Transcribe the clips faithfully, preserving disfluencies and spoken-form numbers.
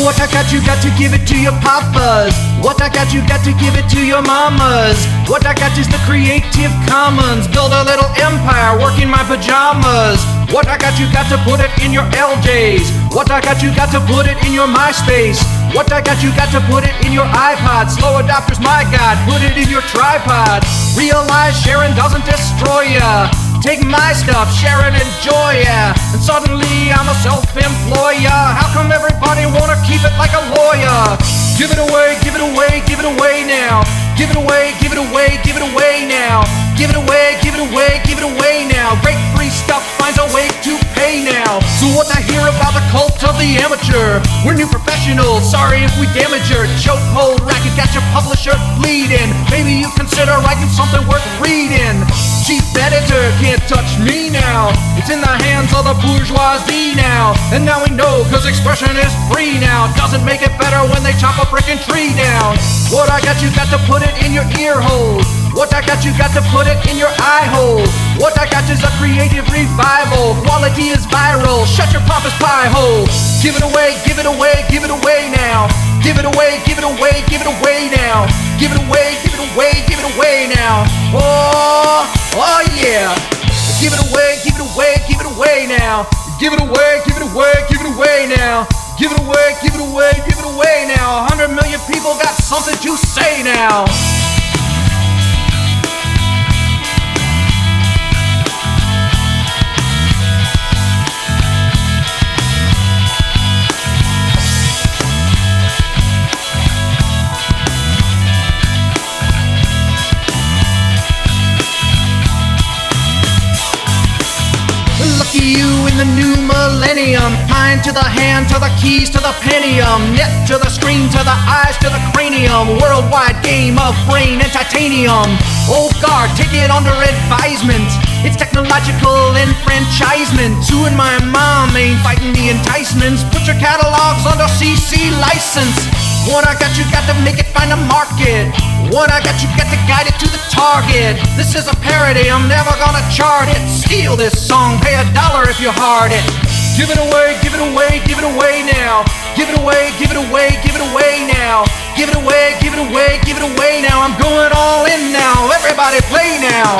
What I got, you got to give it to your papas. What I got, you got to give it to your mamas. What I got is the Creative Commons. Build a little empire, work in my pajamas. What I got, you got to put it in your L Js. What I got, you got to put it in your MySpace. What I got, you got to put it in your iPod. Slow adopters, my God, put it in your tripod. Realize sharing doesn't destroy ya. Take my stuff, share and enjoy ya. And suddenly I'm a self-employer. How come everybody wanna keep it like a lawyer? Give it away, give it away, give it away now. Give it away, give it away, give it away now. Give it away, give it away, give it away now. Great free stuff finds a way to pay now. So what I hear about the cult of the amateur? We're new professionals, sorry if we damage your chokehold racket, got your publisher bleeding. Maybe you consider writing something worth reading. Chief editor can't touch me now. It's in the hands of the bourgeoisie now. And now we know, cause expression is free now. Doesn't make it better when they chop a frickin' tree down. What I got, you got to put it in your ear hole. What I got, you got to put it in your eye hole. What I got is a creative revival. Quality is viral, shut your pompous pie hole. Give it away, give it away, give it away now. Give it away, give it away, give it away now. Give it away, give it away, give it away now. Oh, oh yeah. Give it away, give it away, give it away now. Give it away, give it away, give it away now. Give it away, give it away, give it away now. A hundred million people got something to say now. You in the new millennium, mind to the hand, to the keys, to the pentium, net to the screen, to the eyes, to the cranium, worldwide game of brain and titanium. Old guard, take it under advisement. It's technological enfranchisement. Sue and my mom ain't fighting the enticements. Put your catalogs under C C license. What I got, you got to make it find a market. What I got, you got to guide it to the target. This is a parody, I'm never gonna chart it. Steal this song, pay a dollar if you heart it. Give it away, give it away, give it away now. Give it away, give it away, give it away now. Give it away, give it away, give it away now. I'm going all in now, everybody play now.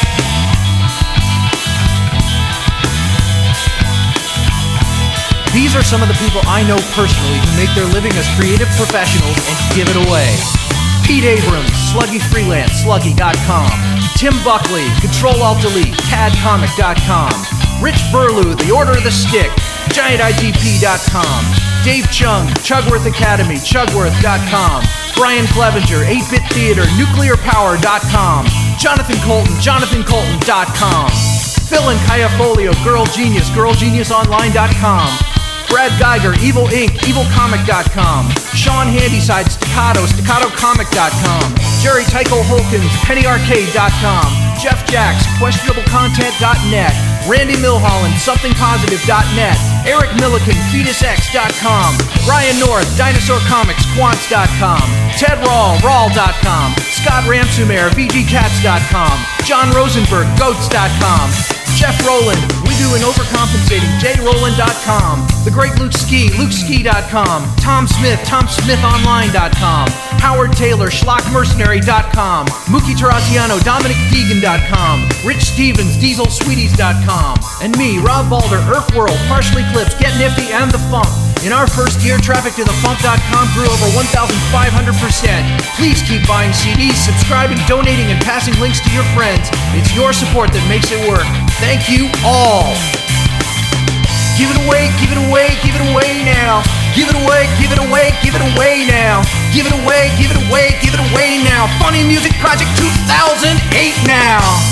These are some of the people I know personally who make their living as creative professionals and give it away. Pete Abrams, Sluggy Freelance, Sluggy dot com. Tim Buckley, Control Alt Delete, Tad Comic dot com. Rich Burlew, The Order of the Stick, Giant I G P dot com. Dave Chung, Chugworth Academy, Chugworth dot com. Brian Clevenger, eight bit Theater, Nuclear Power dot com. Jonathan Colton, Jonathan Colton dot com. Phil and Kaya Folio, Girl Genius, Girl Genius Online dot com. Brad Geiger, Evil Incorporated, Evil Comic dot com. Sean Handyside, Staccato, Staccato Comic dot com. Jerry Tycho Holkins, Penny Arcade dot com. Jeff Jacks, Questionable Content dot net. Randy Milholland, Something Positive dot net. Eric Milliken, Fetus X dot com. Ryan North, Dinosaur Comics, Quants dot com. Ted Rawl, Rawl dot com. Scott Ramsumer, V G Cats dot com. John Rosenberg, Goats dot com. Jeff Rowland, We Do an Overcompensating, J Rowland dot com. The Great Luke Ski, Luke Ski dot com. Tom Smith, Tom Smith Online dot com. Howard Taylor, Schlock Mercenary dot com. Mookie Terraciano, Dominic Deegan dot com. Rich Stevens, Diesel Sweeties dot com. And me, Rob Balder, Earth World, Partially Clipped, Get Nifty, and The Funk. In our first year, traffic to the funk dot com grew over one thousand five hundred percent. Please keep buying C Ds, subscribing, donating, and passing links to your friends. It's your support that makes it work. Thank you all. Give it away, give it away, give it away now. Give it away, give it away, give it away now. Give it away, give it away, give it away now. Funny Music Project two thousand eight now.